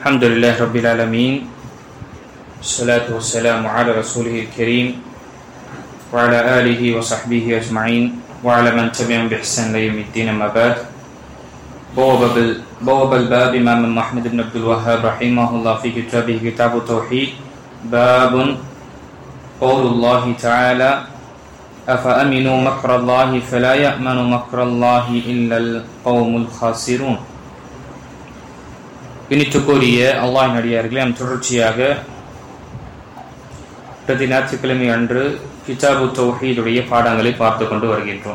الحمد لله رب العالمين الصلاة والسلام على رسوله الكريم وعلى آله وصحبه أجمعين وعلى من تبعهم بإحسان إلى يوم الدين. أما بعد. بواب الباب إمام محمد بن عبد الوهاب رحمه الله في كتابه كتاب التوحيد. باب قول الله تعالى أفأمنوا مكر الله فلا يأمن مكر الله إلا القوم الخاسرون. இனித்துக்குரிய அல்லாஹ்வின் அடியார்களே, நாம் தொடர்ச்சியாக பிரதி ஞாயிற்றுக்கிழமை அன்று கிதாபு தௌஹீதுடைய பாடங்களை பார்த்து கொண்டு வருகின்றோம்.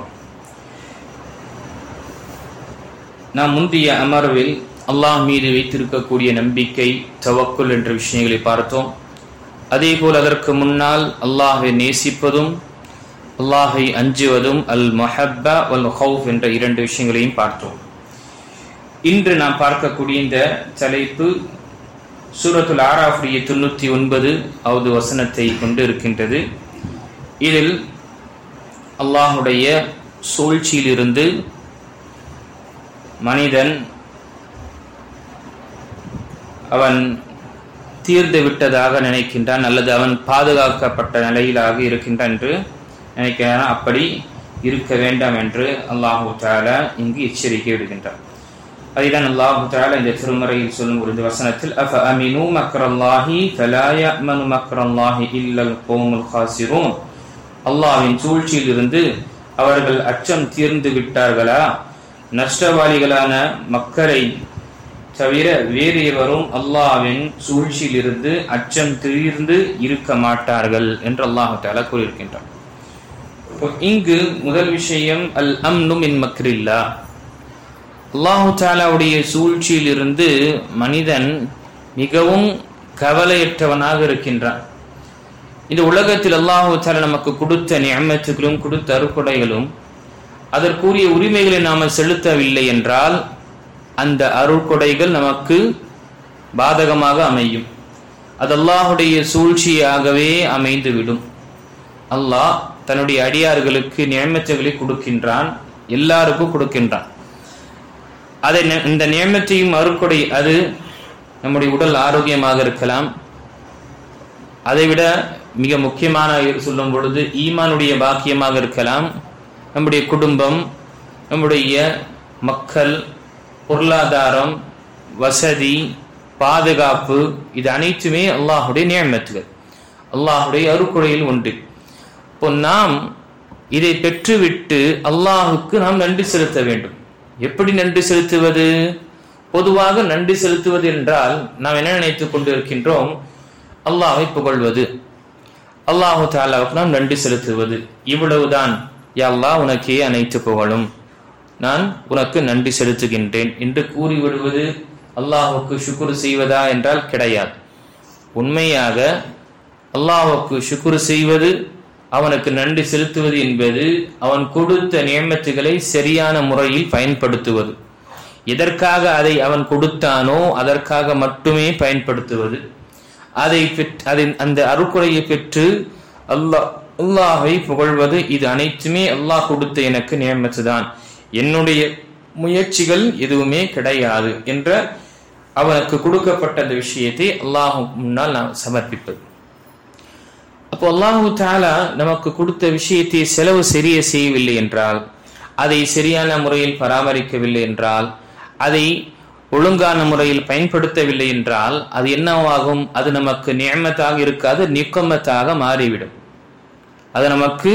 நாம் முந்தைய அமர்வில் அல்லாஹ் மீது வைத்திருக்கக்கூடிய நம்பிக்கை, தவக்குல் என்ற விஷயங்களை பார்த்தோம். அதே போல் அதற்கு முன்னால் அல்லாஹை நேசிப்பதும் அல்லாஹை அஞ்சுவதும் அல் மஹப்பா வல் ஹவுஃப் என்ற இரண்டு விஷயங்களையும் பார்த்தோம். இன்று நாம் பார்க்கக்கூடிய இந்த தலைப்பு சூரத்துல் ஆராஃபுடைய 99வது வசனத்தை கொண்டு இருக்கின்றது. இதில் அல்லாஹுடைய சூழ்ச்சியிலிருந்து மனிதன் அவன் தீர்ந்து விட்டதாக நினைக்கின்றான், அல்லது அவன் பாதுகாக்கப்பட்ட நிலையிலாக இருக்கின்றான் என்று நினைக்கிறான். அப்படி இருக்க வேண்டாம் என்று அல்லாஹு தஆலா இங்கு எச்சரிக்கை விடுகின்றான். அதுதான் அல்லாஹு தஆலா இந்த திருமறையில் சொல்லும் ஒரு வசனத்தில் அஃபஅமினு மக்ரல்லாஹி ஃபலா யஅமனு மக்ரல்லாஹி இல்லல் கௌமுல் காசிரூன். அல்லாஹ்வின் சூழ்ச்சியிலிருந்து அவர்கள் அச்சம் தீர்ந்து விட்டார்களா? நஷ்டவாளிகளான மக்களை தவிர வேறு எவரும் அல்லாஹ்வின் சூழ்ச்சியிலிருந்து அச்சம் தீர்ந்து இருக்க மாட்டார்கள் என்று அல்லாஹு தஆலா கூறியிருக்கின்றார். இங்கு முதல் விஷயம் அல் அம்னு மின் மக்ரில்லா. அல்லாஹு தஆலாவுடைய சூழ்ச்சியில் இருந்து மனிதன் மிகவும் கவலையற்றவனாக இருக்கின்றான். இந்த உலகத்தில் அல்லாஹு தஆலா நமக்கு கொடுத்த நிஅமத்துகளும் கொடுத்த அருட்கொடைகளும் அதற்குரிய உரிமைகளை நாம் செலுத்தவில்லை என்றால் அந்த அருட்கொடைகள் நமக்கு பாதகமாக அமையும். அது அல்லாஹுடைய சூழ்ச்சியாகவே அமைந்துவிடும். அல்லாஹ் தன்னுடைய அடியார்களுக்கு நிஅமத்துகளை கொடுக்கின்றான், எல்லாருக்கும் கொடுக்கின்றான். அதை இந்த நியமத்தையும் அருட்கொடை, அது நம்முடைய உடல் ஆரோக்கியமாக இருக்கலாம். அதைவிட மிக முக்கியமான சொல்லும் பொழுது ஈமானுடைய பாக்கியமாக இருக்கலாம். நம்முடைய குடும்பம், நம்முடைய மக்கள், பொருளாதாரம், வசதி, பாதுகாப்பு, இது அனைத்துமே அல்லாஹுடைய நியமத்துகள், அல்லாஹுடைய அருட்கொடையில் ஒன்று. இப்போ நாம் இதை பெற்றுவிட்டு அல்லாஹுக்கு நாம் நன்றி செலுத்த வேண்டும். எப்படி நன்றி செலுத்துவது? பொதுவாக நன்றி செலுத்துவது என்றால் நாம் என்ன நினைத்துக் கொண்டு இருக்கின்றோம்? அல்லாஹை புகழ்வது, அல்லாஹு தஆலாவுக்கு நாம் நன்றி செலுத்துவது, இவ்வளவுதான். யா அல்லாஹ், உனக்கே அனைத்து புகழும், நான் உனக்கு நன்றி செலுத்துகின்றேன் என்று கூறிவிடுவது அல்லாஹுக்கு ஷுக்ர் செய்வதா என்றால் கிடையாது. உண்மையாக அல்லாஹுக்கு ஷுக்ர் செய்வது, அவனுக்கு நன்றி செலுத்துவது என்பது அவன் கொடுத்த நியமத்துகளை சரியான முறையில் பயன்படுத்துவது. எதற்காக அதை அவன் கொடுத்தானோ அதற்காக மட்டுமே பயன்படுத்துவது. அந்த அருட்கொடையை பெற்று அல்லாஹை புகழ்வது, இது அனைத்துமே அல்லாஹ் கொடுத்த எனக்கு நியமத்து தான், என்னுடைய முயற்சிகள் எதுவுமே கிடையாது என்ற அவனுக்கு கொடுக்கப்பட்ட அந்த விஷயத்தை அல்லாஹ் முன்னால் நாம் சமர்ப்பிப்பது. அப்போ அல்லாஹு தஆலா நமக்கு கொடுத்த விஷயத்தை செலவு சரிய செய்யவில்லை என்றால், அதை சரியான முறையில் பராமரிக்கவில்லை என்றால், அதை ஒழுங்கான முறையில் பயன்படுத்தவில்லை என்றால் அது என்னவாகும்? அது நமக்கு நிஅமத்தாக இருக்காது, நிக்கமத்தாக மாறிவிடும். அது நமக்கு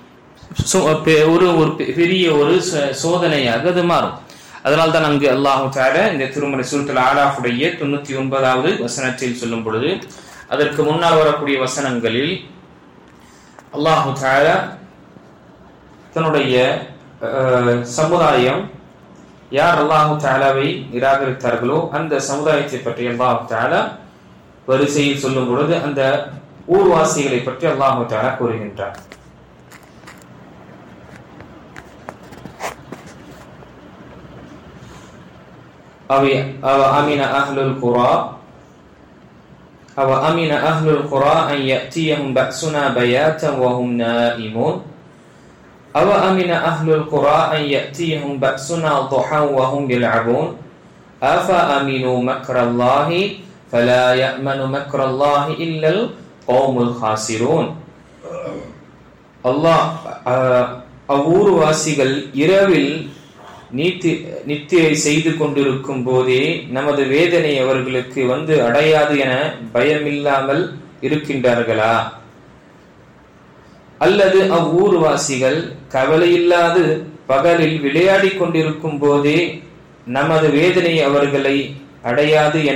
ஒரு பெரிய ஒரு சோதனையாக அது மாறும். அதனால் தான் அங்கு அல்லாஹு தஆலா இந்த திருமறை சூரத்துல் ஆராஃபுடைய 99வது வசனத்தில் சொல்லும் பொழுது, அதற்கு முன்னால் வரக்கூடிய வசனங்களில் அல்லாஹு தஆலா தன்னுடைய சமுதாயம் யார் அல்லாஹு தஆலாவை நிராகரித்தார்களோ அந்த சமுதாயத்தை பற்றி அல்லாஹு தஆலா வரிசையில் சொல்லும் பொழுது அந்த ஊர்வாசிகளை பற்றி அல்லாஹு தஆலா கூறுகின்றார். أَوَأَمِنَ أَهْلُ الْقُرَىٰ أَنْ يَأْتِيَهُمْ بَأْسُنَا بَيَاتًا وَهُمْ نَائِمُونَ أَوَأَمِنَ أَهْلُ الْقُرَىٰ أَنْ يَأْتِيَهُمْ بَأْسُنَا ضُحًى وَهُمْ يَلْعَبُونَ أفأمنوا مكر الله فلا يأمن مكر الله إلا القوم الخاسرون. அல்லாஹ் அவ்வூர்வாசிகள் இரவில் நித்திரை செய்து கொண்டிருக்கும் போதே நமது வேதனை அவர்களுக்கு வந்து அடையாது என பயமில்லாமல் இருக்கின்றார்களா? அல்லது அவ்வூர்வாசிகள் கவலையில்லாது பகலில் விளையாடி கொண்டிருக்கும் போதே நமது வேதனை அவர்களை அடையாது என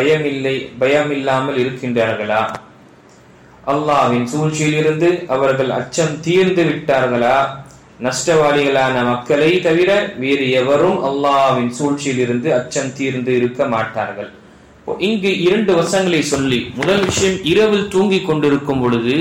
பயமில்லாமல் இருக்கின்றார்களா? அல்லாஹ்வின் சூழ்ச்சியில் இருந்து அவர்கள் அச்சம் தீர்ந்து விட்டார்களா? நஷ்டவாளிகளான மக்களை தவிர வேறு எவரும் அல்லாஹ்வின் சூழ்ச்சியில் இருந்து அச்சம் தீர்ந்து இருக்க மாட்டார்கள். இங்கு 2 வசனங்களை சொல்லி, முதல் விஷயம், இரவில் தூங்கி கொண்டிருக்கும் பொழுது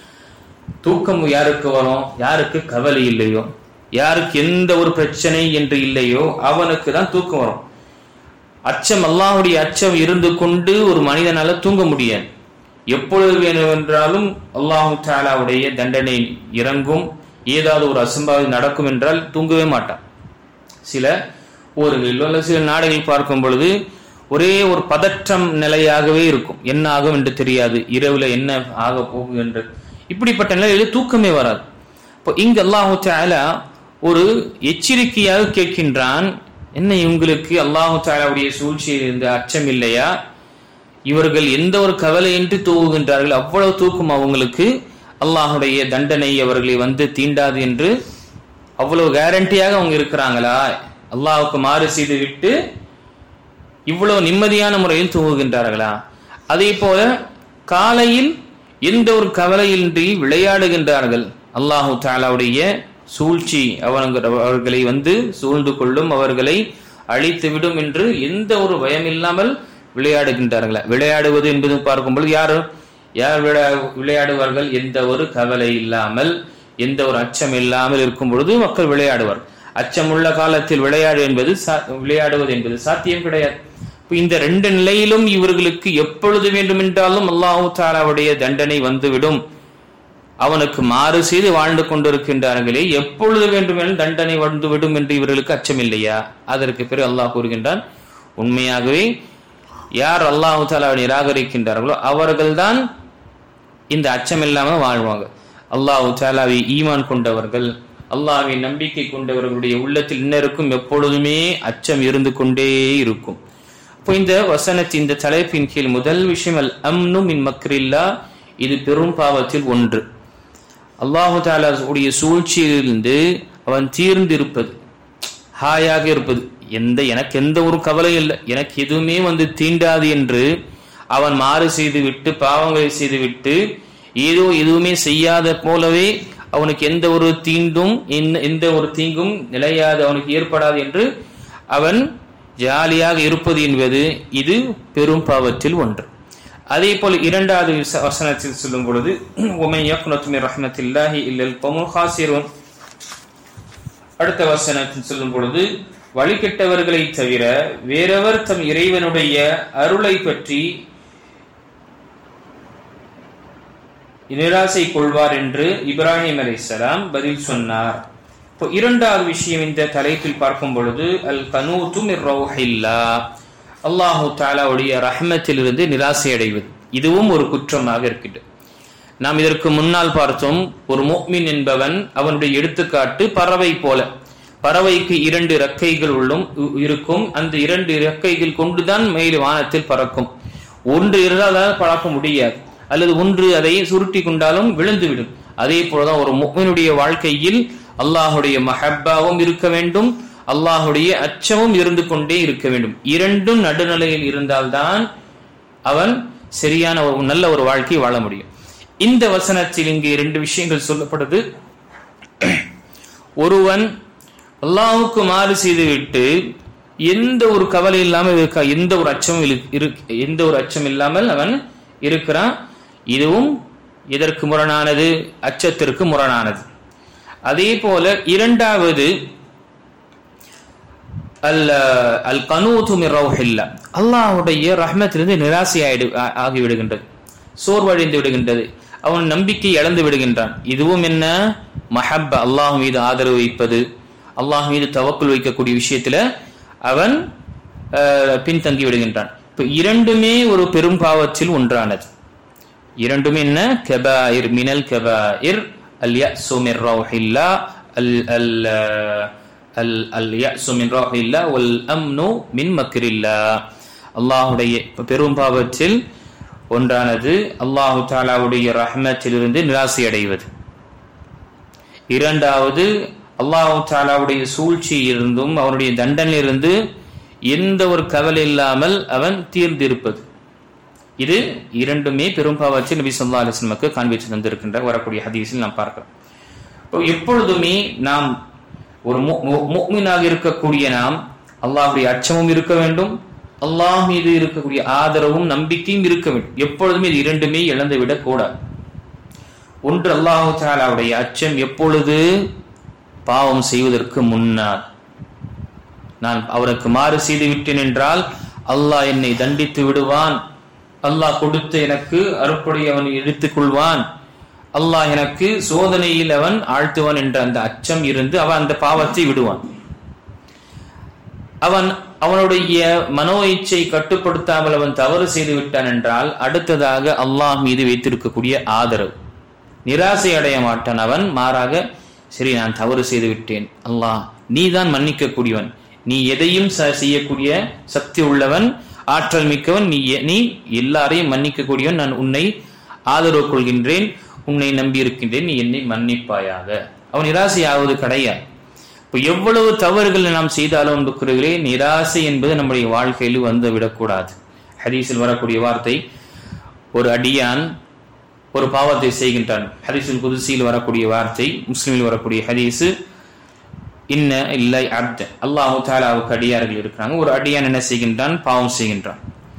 தூக்கம் யாருக்கு வரும்? யாருக்கு கவலை இல்லையோ, யாருக்கு எந்த ஒரு பிரச்சனை என்று இல்லையோ அவனுக்கு தான் தூக்கம் வரும். அச்சம், அல்லாஹ்வுடைய அச்சம் இருந்து கொண்டு ஒரு மனிதனால தூங்க முடியாது. எப்பொழுது வேண்டுமென்றாலும் அல்லாஹு தஆலாவுடைய தண்டனை இறங்கும், ஏதாவது ஒரு அசம்பாவிதம் நடக்கும் என்றால் தூங்கவே மாட்டான். சில ஊர்களில் சில நாடுகளில் பார்க்கும் பொழுது ஒரே ஒரு பதற்றம் நிலையாகவே இருக்கும். என்ன ஆகும் என்று தெரியாது, இரவுல என்ன ஆக போகுகின்றது, இப்படிப்பட்ட நிலையில் தூக்கமே வராது. இப்போ இங்கு அல்லாஹு தஆலா ஒரு எச்சரிக்கையாக கேட்கின்றான், என்ன இவங்களுக்கு அல்லாஹு தஆலாவுடைய சூழ்ச்சியில் இருந்து அச்சம் இல்லையா? இவர்கள் எந்த ஒரு கவலையின்றி தூங்குகின்றார்கள், அவ்வளவு தூக்கம் அவங்களுக்கு அல்லாஹுடைய தண்டனை அவர்களை வந்து தீண்டாது என்று அவ்வளவு கேரண்டியாக அவங்க இருக்கிறாங்களா? அல்லாஹுக்கு மாறு செய்து விட்டு இவ்வளவு நிம்மதியான முறையில் தூங்குகின்றார்களா? அதே போல காலையில் எந்த ஒரு கவலையின்றி விளையாடுகின்றார்கள். அல்லாஹு தஆலாவுடைய சூழ்ச்சி அவர்களை வந்து சூழ்ந்து கொள்ளும், அவர்களை அழித்து விடும் என்று எந்த ஒரு பயமில்லாமல் விளையாடுகின்றார்களா? விளையாடுவது என்பது பார்க்கும்போது யார் விளையாடுவார்கள்? எந்த ஒரு கவலை இல்லாமல், எந்த ஒரு அச்சம் இல்லாமல் இருக்கும் பொழுது மக்கள் விளையாடுவார். அச்சமுள்ள காலத்தில் விளையாடுவது என்பது சாத்தியம் கிடையாது. இந்த 2 நிலையிலும் இவர்களுக்கு எப்பொழுது வேண்டுமென்றாலும் அல்லாஹு தஆலாவுடைய தண்டனை வந்துவிடும். அவனுக்கு மாறு செய்து வாழ்ந்து கொண்டிருக்கின்றார்களே, எப்பொழுது வேண்டுமென்றாலும் தண்டனை வந்துவிடும் என்று இவர்களுக்கு அச்சம் இல்லையா? அதற்கு பிறகு அல்லாஹ் கூறுகின்றான், உண்மையாகவே யார் அல்லாஹு தஆலாவை நிராகரிக்கின்றார்களோ அவர்கள்தான் இந்த அச்சம் இல்லாமல் வாழ்வாங்க. அல்லாஹு தஆலாவை ஈமான் கொண்டவர்கள், அல்லாஹ்வை நம்பிக்கை கொண்டவர்களுடைய உள்ளத்தில் இன்னருக்கும் எப்பொழுதுமே அச்சம் இருந்து கொண்டே இருக்கும். இப்போ இந்த வசனத்தின் இந்த தலைப்பின் கீழ் முதல் விஷயம் அல் அம்னு மின் மக்ரில்லா, இது பெரும் பாவத்தில் ஒன்று. அல்லாஹு தஆலா உடைய சூழ்ச்சியிலிருந்து அவன் தீர்ந்து இருப்பது, ஹாயாக இருப்பது, எனக்கு எந்த ஒரு கவலை இல்லை, எனக்கு எதுவுமே வந்து தீண்டாது என்று அவன் மாறு செய்து விட்டு பாவங்களை செய்து விட்டு எதுவுமே செய்யாத போலவே அவனுக்கு எந்த ஒரு தீங்கும் நிலையாது, அவனுக்கு ஏற்படாது என்று அவன் ஜாலியாக இருப்பது என்பது இது பெரும் பாவத்தில் ஒன்று. அதே போல 2வது வசனத்தில் சொல்லும் பொழுது உமை யக்னது மின் ரஹ்மத்தில்லாஹி இல்லல் கௌமுல் ஹாசிரூன், அடுத்த வசனத்தில் சொல்லும் பொழுது வழிகெட்டவர்களை தவிர வேறவர் தம் இறைவனுடைய அருளை பற்றி நிராசை கொள்வார் என்று இப்ராஹிம் அலைஹிஸ்ஸலாம் பதில் சொன்னார். இப்போ 2வது விஷயம் இந்த தலைப்பில் பார்க்கும் பொழுது அல் கனூது மிர் ரௌஹில்லாஹ், அல்லாஹு தஆலாவுடைய ரஹ்மத்திலிருந்து நிராசை அடைவது, இதுவும் ஒரு குற்றமாக இருக்கிறது. நாம் இதற்கு முன்னால் பார்த்தோம், ஒரு முஃமின் என்பவன் அவனுடைய எடுத்துக்காட்டு பறவை போல. பறவைக்கு 2 இறக்கைகள் இருக்கும். அந்த 2 இறக்கைகள் கொண்டுதான் மேல் வானத்தில் பறக்கும். ஒன்று இருந்தால் பறக்க முடியாது, அல்லது ஒன்று அதை சுருட்டி கொண்டாலும் விழுந்துவிடும். அதே போலதான் ஒரு முஃமினுடைய வாழ்க்கையில் அல்லாஹுடைய மஹப்பாவும் இருக்க வேண்டும், அல்லாஹுடைய அச்சமும் இருந்து கொண்டே இருக்க வேண்டும். 2ம் நடுநிலையில் இருந்தால்தான் அவன் சரியான நல்ல ஒரு வாழ்க்கை வாழ முடியும். இந்த வசனத்தில் இங்கு 2 விஷயங்கள் சொல்லப்படுது. ஒருவன் அல்லாஹுக்கு மாறு செய்துவிட்டு எந்த ஒரு கவலை இல்லாமல் இருக்கா, எந்த ஒரு அச்சம் இல்லாமல் அவன் இருக்கிறான், இதுவும் இதற்கு முரணானது, அச்சத்திற்கு முரணானது. அதே போல 2வது அல் கனூது மிர் ரௌஹில்லாஹ், அல்லாஹ்வுடைய ரஹ்மத்திலிருந்து நிராசை ஆகிவிடுகின்றது, சோர்வடைந்து விடுகின்றது, அவன் நம்பிக்கை இழந்து விடுகின்றான். இதுவும் என்ன? மஹப்பா, அல்லாஹ் மீது ஆதரவு வைப்பது, அல்லாஹ் மீது தவக்குல் வைக்கக்கூடிய விஷயத்துல அவன் பின்தங்கி விடுகின்றான். இப்ப இரண்டுமே ஒரு பெரும் பாவத்தில் ஒன்றானது. இரண்டுமே என்ன? கபாயிர் மினல் கபாயிர் அல் யஸு மின் ரௌஹில்லாஹ் அல் யஸு மின் ரௌஹில்லாஹ் வல் அம்னு மின் மக்ரில்லாஹ். அல்லாஹ்வுடைய பெரும் பாவத்தில் ஒன்றானது அல்லாஹ் தஆலாவுடைய ரஹ்மத்திலிருந்து நிராசை அடைவது. இரண்டாவது அல்லாஹ் தஆலாவுடைய சூழ்ச்சியிலிருந்தும் அவனுடைய தண்டனையிலிருந்து எந்த ஒரு கவலை இல்லாமல் அவன் தீர்ந்திருப்பது. இது இரண்டுமே பெரும் பாவத்தில் நபி ஸல்லல்லாஹு அலைஹி வஸல்லம் காண்பித்து தந்திருக்கின்ற வரக்கூடிய ஹதீஸில் நாம் பார்க்கிறோம். எப்பொழுதுமே நாம் ஒரு முஃமினாக இருக்கக்கூடிய நாம் அல்லாஹ்வுடைய அச்சமும் இருக்க வேண்டும், அல்லாஹ் மீது இருக்கக்கூடிய ஆதரவும் நம்பிக்கையும் இருக்க வேண்டும். எப்பொழுதுமே இது இரண்டுமே இழந்து விடக் கூடாது. ஒன்று அல்லாஹ் தஆலாவுடைய அச்சம். எப்பொழுது? பாவம் செய்வதற்கு முன்னால். நான் அவருக்கு மாறு செய்து விட்டேன் என்றால் அல்லாஹ் என்னை தண்டித்து விடுவான், அல்லாஹ் கொடுத்து எனக்கு அருட்படை அவன் எடுத்துக் கொள்வான், அல்லாஹ் எனக்கு சோதனையில் அவன் ஆழ்த்துவான் என்ற அந்த அச்சம் இருந்து அவன் அந்த பாவத்தை விடுவான். அவனுடைய மனோ இச்சை கட்டுப்படுத்தாமல் அவன் தவறு செய்து விட்டான் என்றால் அடுத்ததாக அல்லாஹ் மீது வைத்திருக்கக்கூடிய ஆதரவு, நிராசை அடைய மாட்டான். அவன் மாறாக, சரி நான் தவறு செய்து விட்டேன், அல்லாஹ் நீ தான் மன்னிக்க கூடியவன், நீ எதையும் செய்யக்கூடிய சக்தி உள்ளவன், ஆற்றல் மிக்கவன், நீ எல்லாரையும் மன்னிக்க கூடியவன், நான் உன்னை ஆதரவு கொள்கின்றேன், உன்னை நம்பி இருக்கின்றேன், நீ என்னை மன்னிப்பாயாக. அவன் நிராசை ஆவது கிடையாது. இப்போ எவ்வளவு தவறுகள் நாம் செய்தாலும் இருக்கிறே, நிராசை என்பது நம்முடைய வாழ்க்கையில் வந்து விடக்கூடாது. ஹதீஸில் வரக்கூடிய வார்த்தை, ஒரு அடியான் ஒரு பாவத்தை செய்கின்றான். ஹதீஸுல் குதுஸியில் வரக்கூடிய வார்த்தை, முஸ்லிமில் வரக்கூடிய ஹதீஸு, இன்ன இல்லை அப்த, அல்லாஹு தஆலாவுக்கு அடியார்கள் இருக்கிறாங்க. ஒரு அடியான் என்ன செய்கின்றான்? பாவம் செய்கின்றான்.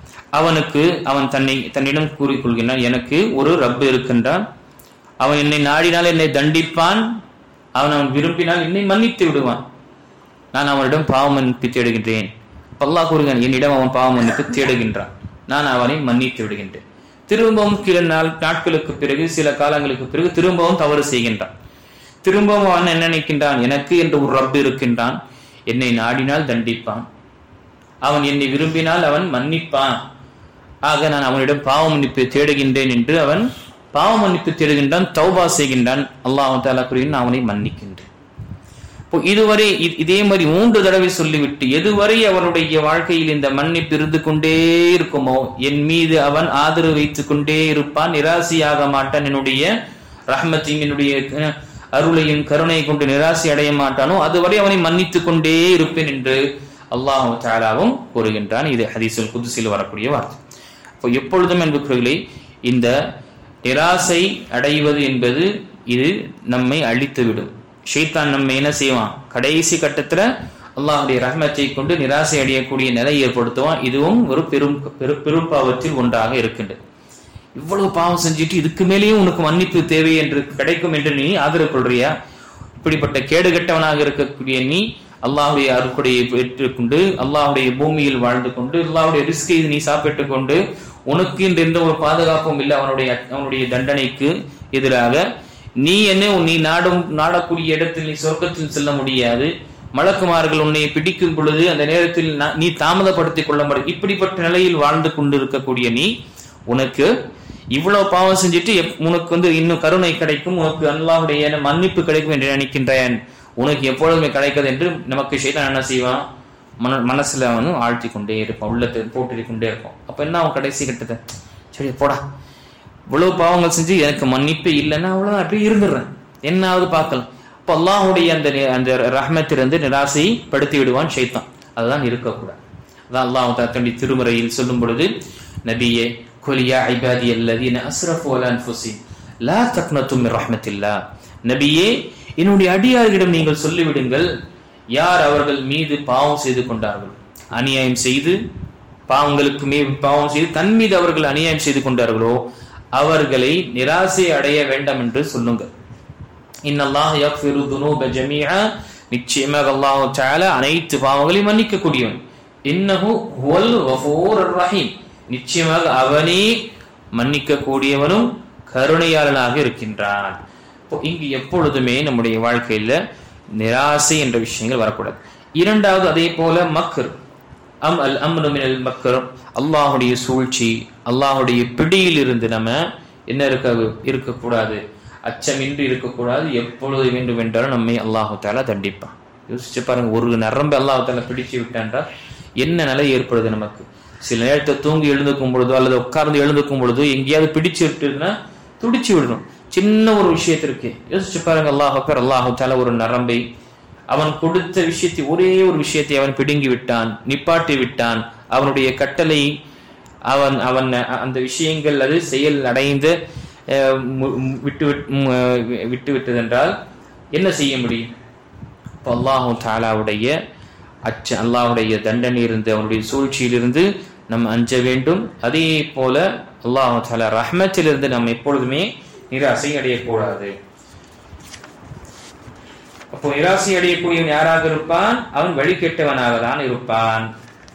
அவன் தன்னிடம் கூறிக்கொள்கின்றான், எனக்கு ஒரு ரப்பு இருக்கின்றான், அவன் என்னை நாடினால் என்னை தண்டிப்பான், அவன் விரும்பினால் என்னை மன்னித்து விடுவான், நான் அவனிடம் பாவ மன்னிப்பு தேடுகின்றேன். அல்லாஹ் கூறுகிறான், என்னிடம் அவன் பாவ மன்னிப்பு தேடுகின்றான், நான் அவனை மன்னித்து விடுகின்றேன். திரும்பவும் சில நாட்களுக்கு பிறகு, சில காலங்களுக்கு பிறகு திரும்பவும் தவறு செய்கின்றான். திரும்பவும் அவன் என்ன நினைக்கின்றான்? எனக்கு என்று ஒரு ரப்பு இருக்கின்றான், என்னை நாடினால் தண்டிப்பான், அவன் என்னை விரும்பினால் அவன் மன்னிப்பான், ஆக நான் அவனிடம் பாவ மன்னிப்பு தேடுகின்றேன் என்று அவன் பாவ மன்னிப்பு தேடுகின்றான், தௌபா செய்கின்றான். அல்லாஹ் தஆலா கூறுகிறான், அவனை மன்னிக்கின்றேன். இதுவரை இதே மாதிரி 3 தடவை சொல்லிவிட்டு எதுவரை அவனுடைய வாழ்க்கையில் இந்த மன்னிப்பு இருந்து கொண்டே இருக்குமோ, என் மீது அவன் ஆதரவு வைத்துக் கொண்டே இருப்பான், நிராசையாக மாட்டான், என்னுடைய ரஹ்மத்தையும் என்னுடைய அருளையும் கருணை கொண்டு நிராசை அடைய மாட்டானோ அதுவரை அவனை மன்னித்துக் கொண்டே இருப்பேன் என்று அல்லாஹ் தஆலாவும் கூறுகின்றான். இது ஹதீஸுல் குதுஸில் வரக்கூடிய வார்த்தை. அப்போ எப்பொழுதும் என்பவர்களே, இந்த நிராசை அடைவது என்பது இது நம்மை அழித்துவிடும். ஷைத்தான் நம்மை என்ன செய்வான்? கடைசி கட்டத்துல அல்லாஹ்வுடைய ரஹ்மத்தை கொண்டு நிராசை அடையக்கூடிய நிலை ஏற்படுத்துவான். இதுவும் ஒரு பெரும் பாவத்தில் ஒன்றாக இருக்கின்றது. இவ்வளவு பாவம் செஞ்சுட்டு இதுக்கு மேலேயும் உனக்கு மன்னிப்பு தேவை என்று கிடைக்கும் என்று நீ ஆதரவு கொள்றியா? இப்படிப்பட்ட கேடுகட்டவனாக இருக்கக்கூடிய நீ அல்லாஹ்வுடைய அருட்கொடையை பெற்றுக்கொண்டு, அல்லாஹ்வுடைய பூமியில் வாழ்ந்து கொண்டு, அல்லாஹ்வுடைய ரிஸ்கை நீ சாப்பிட்டுக் கொண்டு, உனக்கு எந்த ஒரு பாதுகாப்பும் இல்லை அவனுடைய தண்டனைக்கு எதிராக, நீ நாடக்கூடிய இடத்தில் நீ சொர்க்கத்தில் செல்ல முடியாது, மலக்குமார்கள் உன்னை பிடிக்கும் பொழுது அந்த நேரத்தில் நீ தாமதப்படுத்திக் கொள்ள முடியாது. இப்படிப்பட்ட நிலையில் வாழ்ந்து கொண்டு இருக்கக்கூடிய நீ, உனக்கு இவ்வளவு பாவம் செஞ்சுட்டு உனக்கு இன்னும் கருணை கிடைக்கும், உனக்கு அல்லாஹ்வுடைய மன்னிப்பு கிடைக்கும் என்று நினைக்கின்றேன், உனக்கு எப்பொழுதுமே கிடைக்காது என்று நமக்கு ஷைத்தான் என்ன செய்வான்? மனசுல ஆழ்த்தி கொண்டே இருப்பான், உள்ளத்தை போட்டு கொண்டே இருப்பான். அப்ப என்ன அவன் கடைசி கட்டத்தை, சரி போடா, இவ்வளவு பாவங்கள் செஞ்சு எனக்கு மன்னிப்பே இல்லைன்னா அவ்வளவு அப்படியே இருந்துடுறேன், என்னாவது பார்க்கலாம். அப்ப அல்லாஹ்வுடைய அந்த ரஹ்மத்திலிருந்து நிராசை படுத்தி விடுவான் ஷைத்தான். அதுதான் இருக்கக்கூடாது. அதான் அல்லாஹ் தன்னுடைய திருமறையில் சொல்லும் பொழுது, நபியே குல் யா இபாதியல்லதீன அஸ்ரஃபு அலா அன்ஃபுஸிஹிம் லா தக்னது மின் ரஹ்மத்தில்லாஹ், நபியே என்னுடைய அடியார்களிடம் நீங்கள் சொல்லிவிடுங்கள், யார் அவர்கள் மீது பாவம் செய்து கொண்டார்கள், அநியாயம் செய்து பாவங்களுக்கு பாவம் செய்து தன் மீது அவர்கள் அநியாயம் செய்து கொண்டார்களோ அவர்களை நிராசை அடைய வேண்டாம் என்று சொல்லுங்கள். இன்னல்லாஹ் யக்ஃபிரு துனூப ஜமீஆ, நிச்சயமாக அல்லாஹ் தஆலா அனைத்து பாவங்களையும் மன்னிக்க கூடியவன். இன்னஹு ஹுவல் கஃபூருர் ரஹீம், நிச்சயமாக அவனே மன்னிக்க கூடியவனும் கருணையாளனாக இருக்கின்றான். இங்கு எப்பொழுதுமே நம்முடைய வாழ்க்கையில நிராசை என்ற விஷயங்கள் வரக்கூடாது. இரண்டாவது, அதே போல மக்ர், அல் அம்னு மினல் மக்ர், அல்லாஹுடைய சூழ்ச்சி, அல்லாஹுடைய பிடியில் இருந்து நம்ம என்ன இருக்கக்கூடாது, அச்சமின்றி இருக்கக்கூடாது. எப்பொழுது வேண்டும் என்றாலும் நம்மை அல்லாஹு தஆலா தண்டிப்பான். யோசிச்சு பாருங்க, ஒரு நரம்பு அல்லாஹு தஆலா பிடிச்சு விட்டான்டா என்ன நிலை ஏற்படுது நமக்கு. சில நேரத்தை தூங்கி எழுந்துக்கும் பொழுதோ அல்லது உட்கார்ந்து எழுந்துக்கும் பொழுதோ எங்கேயாவது பிடிச்சு விட்டுதுன்னா துடிச்சு விடணும். சின்ன ஒரு விஷயத்திற்கு யோசிச்சு பாருங்க. அல்லாஹு தஆலா ஒரு நரம்பை அவன் கொடுத்த விஷயத்தை, ஒரே ஒரு விஷயத்தை அவன் பிடுங்கி விட்டான், நிப்பாட்டி விட்டான். அவனுடைய கட்டளை அவன் அந்த விஷயங்கள் அது செயல் அடைந்து விட்டதென்றால் என்ன செய்ய முடியும்? அல்லாஹு தஆலாவுடைய அல்லாஹுடைய தண்டனை இருந்து, அவனுடைய சூழ்ச்சியிலிருந்து நம்ம அஞ்ச வேண்டும். அதே போல அல்லாஹு தஆலா ரஹ்மத்திலிருந்து நம்ம எப்பொழுதுமே நிராசை அடையக்கூடாது. அப்போ நிராசை அடையக்கூடியவன் யாராக இருப்பான்? அவன் வழி கெட்டவனாக தான் இருப்பான்.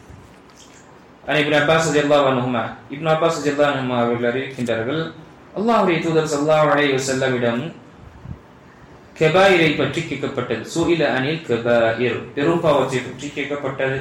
இப்னு அப்பாஸ் ரலியல்லாஹு அன்ஹுமா அவர்கள் அறிவிக்கின்றார்கள், அல்லாஹ்வுடைய தூதர் ஸல்லல்லாஹு அலைஹி வஸல்லமிடம் கபாயிரை பற்றி கேட்கப்பட்டது. சுஇல அனில் கபாயிர், பெரும் பாவத்தை பற்றி கேட்கப்பட்டது.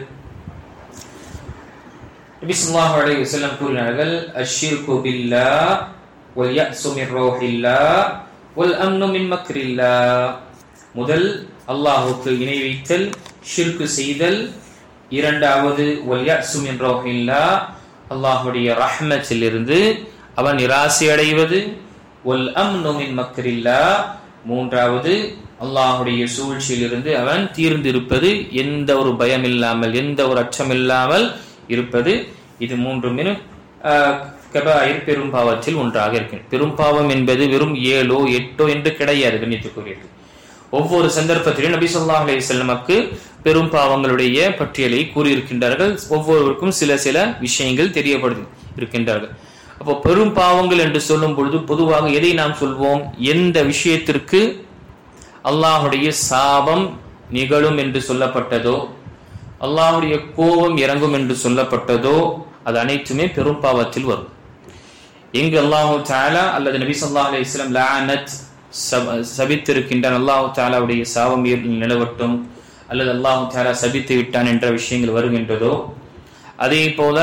நபி ஸல்லல்லாஹு அலைஹி வஸல்லம் கூறினார்கள், அஷ்ஷிர்கு பில்லாஹ் வல் யஅஸு மின் ரௌஹில்லாஹ் வல் அம்னு மின் மக்ரில்லாஹ். முதல் அல்லாஹ்வுக்கு இணை வைத்தல், ஷிர்க் செய்தல். இரண்டாவது வல் யஅஸு மின் ரௌஹில்லாஹ், அல்லாஹ்வுடைய ரஹ்மத்தில் இருந்து அவன் நிராசை அடைவது. வல் அம்னு மின் மக்ரில்லாஹ், மூன்றாவது அல்லாஹுடைய சூழ்ச்சியிலிருந்து அவன் தீர்ந்திருப்பது, எந்த ஒரு பயம் இல்லாமல், எந்த ஒரு அச்சம் இல்லாமல் இருப்பது. இது மூன்றுமே கபாயிர், பெரும் பாவத்தில் ஒன்றாக இருக்கு. பெரும் பாவம் என்பது வெறும் 7 8 என்று கிடையாது. கண்ணியத்துக்குரியது, ஒவ்வொரு சந்தர்ப்பத்திலும் நபி ஸல்லல்லாஹு அலைஹி வஸல்லமுக்கு பெரும் பாவங்களுடைய பட்டியலை கூறியிருக்கின்றார்கள். ஒவ்வொருவருக்கும் சில சில விஷயங்கள் தெரியப்படுத்தி இருக்கின்றார்கள். அப்போ பெரும் பாவங்கள் என்று சொல்லும் பொழுது பொதுவாக எதை நாம் சொல்வோம்? எந்த விஷயத்திற்கு அல்லாஹுடைய சாபம் நிகழும் என்று சொல்லப்பட்டதோ, அல்லாஹுடைய கோபம் இறங்கும் என்று சொல்லப்பட்டதோ, அது அனைத்துமே பெரும் பாவத்தில் வரும். எங்கு அல்லாஹு தஆலா அல்லது நபி ஸல்லல்லாஹு அலைஹி வஸல்லம் லஅனத் சபித்திருக்கின்றான், அல்லாஹு தஆலாவுடைய சாபம் நிலவட்டும், அல்லது அல்லாஹு தஆலா சபித்து விட்டான் என்ற விஷயங்கள் வருகின்றதோ, அதே போல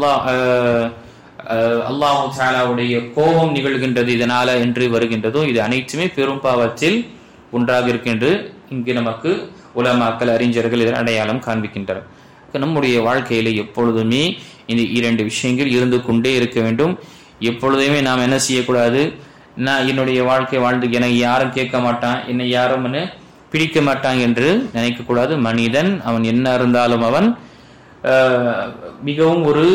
அல்லாஹு தஆலாவுடைய கோபம் நிகழ்கின்றது இதனால என்று வருகின்றதோ, இது அனைத்துமே பெரும் பாவத்தில் ஒன்றாக இருக்கின்ற இங்கு நமக்கு உலமாக்கள், அறிஞர்கள் இதன் அடையாளம் காண்பிக்கின்றனர். நம்முடைய வாழ்க்கையில எப்பொழுதுமே இந்த 2 விஷயங்கள் இருந்து கொண்டே இருக்க வேண்டும். எப்பொழுதுமே நாம் என்ன செய்யக்கூடாது? நான் என்னுடைய வாழ்க்கை வாழ்ந்து எனக்கு யாரும் கேட்க மாட்டான், என்னை யாரும் பிடிக்க மாட்டான் என்று நினைக்க கூடாது. மனிதன் அவன் என்ன இருந்தாலும் அவன் மிகவும் ஒரு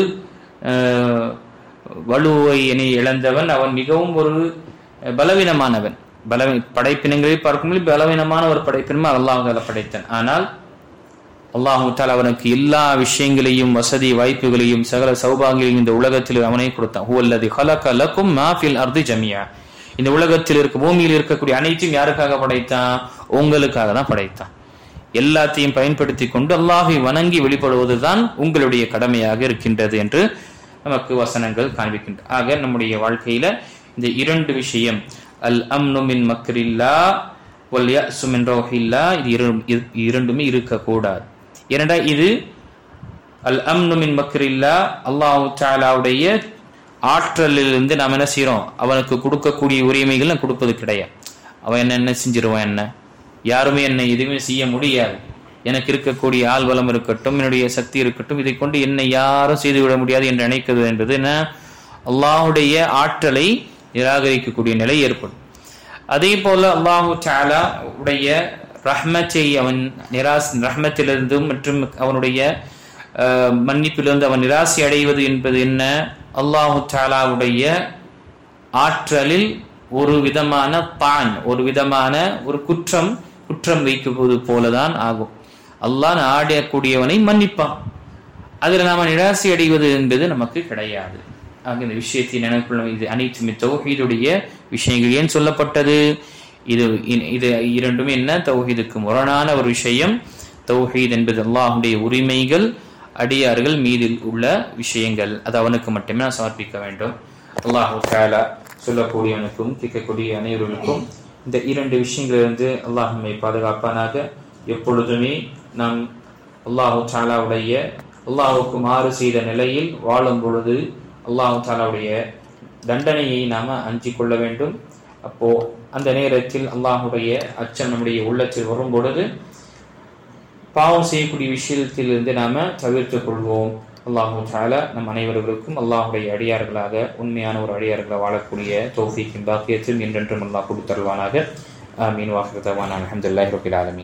வலுவை இழந்தவன், அவன் மிகவும் ஒரு பலவீனமானவன். படைப்பினங்களை பார்க்கும்போது பலவீனமான ஒரு படைப்பினமா அல்லாஹ் படைத்தான். ஆனால் அல்லாஹு தஆலா அவனுக்கு எல்லா விஷயங்களையும், வசதி வாய்ப்புகளையும், சகல சௌபாகியங்களையும் இந்த உலகத்தில் அவனே கொடுத்தான். ஹுவல்லதி ஹலக லகும் மா ஃபில் அர்தி ஜமியா. இந்த உலகத்தில் இருக்க, பூமியில் இருக்கக்கூடிய அனைத்தையும் யாருக்காக படைத்தான்? உங்களுக்காக தான் படைத்தான். எல்லாத்தையும் பயன்படுத்தி கொண்டு அல்லாஹை வணங்கி வெளிப்படுவதுதான் உங்களுடைய கடமையாக இருக்கின்றது என்று நமக்கு வசனங்கள் காண்பிக்கின்றன. ஆக நம்முடைய வாழ்க்கையில இந்த 2 விஷயம், அல் அம்னு மின் மக்ரில்லாஹ் வல் யஅஸு மின் ரௌஹில்லாஹ், இது இரண்டுமே இருக்கக்கூடாது. ஏனென்றா இது அல் அம்னு மின் மக்ரில்லாஹ், அல்லாஹு தஆலாவுடைய ஆற்றலிலிருந்து நாம் என்ன செய்யறோம்? அவனுக்கு கொடுக்கக்கூடிய உரிமைகள் நான் கொடுப்பது கிடையாது. அவன் என்ன செஞ்சிருவான்? என்ன யாருமே என்னை எதுவுமே செய்ய முடியாது. எனக்கு இருக்கக்கூடிய ஆள்வளம் இருக்கட்டும், என்னுடைய சக்தி இருக்கட்டும், இதை கொண்டு என்னை யாரும் செய்துவிட முடியாது என்று நினைக்கிறது என்பது என்ன? அல்லாஹுடைய ஆற்றலை நிராகரிக்கக்கூடிய நிலை ஏற்படும். அதே போல அல்லாஹு தஆலா உடைய ரஹ்மத்தை அவன் ரஹ்மத்திலிருந்து மற்றும் அவனுடைய மன்னிப்பிலிருந்து அவன் நிராசை அடைவது என்பது என்ன? அல்லாஹு தஆலாவுடைய ஆற்றலில் ஒரு விதமான ஒரு விதமான ஒரு குற்றம் வைக்குவது போலதான் ஆகும். அல்லாஹ் நாடக்கூடியவனை மன்னிப்பான். அதில் நாம நிராசை அடைவது என்பது நமக்கு கிடையாது. ஆக இந்த விஷயத்தை நினைவுள்ள இது அனைத்துமே தௌஹீதுடைய விஷயங்கள். ஏன் சொல்லப்பட்டது? இது இரண்டுமே என்ன? தௌஹீதுக்கு முரணான ஒரு விஷயம். தௌஹீத் என்பது அல்லாஹ்வுடைய உரிமைகள், அடியார்கள் மீதில் உள்ள விஷயங்கள். அது அவனுக்கு மட்டுமே நான் சமர்ப்பிக்க வேண்டும். அல்லாஹ் தஆலா சொல்லக்கூடியவனுக்கும் கேட்கக்கூடிய அனைவருக்கும் இந்த 2 விஷயங்களிலிருந்து அல்லாஹ் நம்மை பாதுகாப்பானாக. எப்பொழுதுமே நாம் அல்லாஹ் தஆலாவுடைய அல்லாஹ்வுக்கு மாறு செய்த நிலையில் வாழும் பொழுது அல்லாஹ் தஆலாவுடைய தண்டனையை நாம அஞ்சிக் கொள்ள வேண்டும். அப்போ அந்த நேரத்தில் அல்லாஹ்வுடைய அச்சம் நம்முடைய உள்ளத்தில் வரும் பொழுது பாவம் செய்யக்கூடிய விஷயத்திலிருந்து நாம தவிர்த்துக் கொள்வோம். அல்லாஹ் தஆலா நம் அனைவருக்கும் அல்லாஹ்வுடைய அடியார்களாக உண்மையான ஒரு அடியார்களாக வாழக்கூடிய தௌஃபீக்கின் பாக்கியத்தையும் என்றென்றும் அல்லாஹ் கொடுத்தருள்வானாக. ஆமீன். வாஹிரு தஅவானா அல்ஹம்துலில்லாஹி ரப்பில் ஆலமீன்.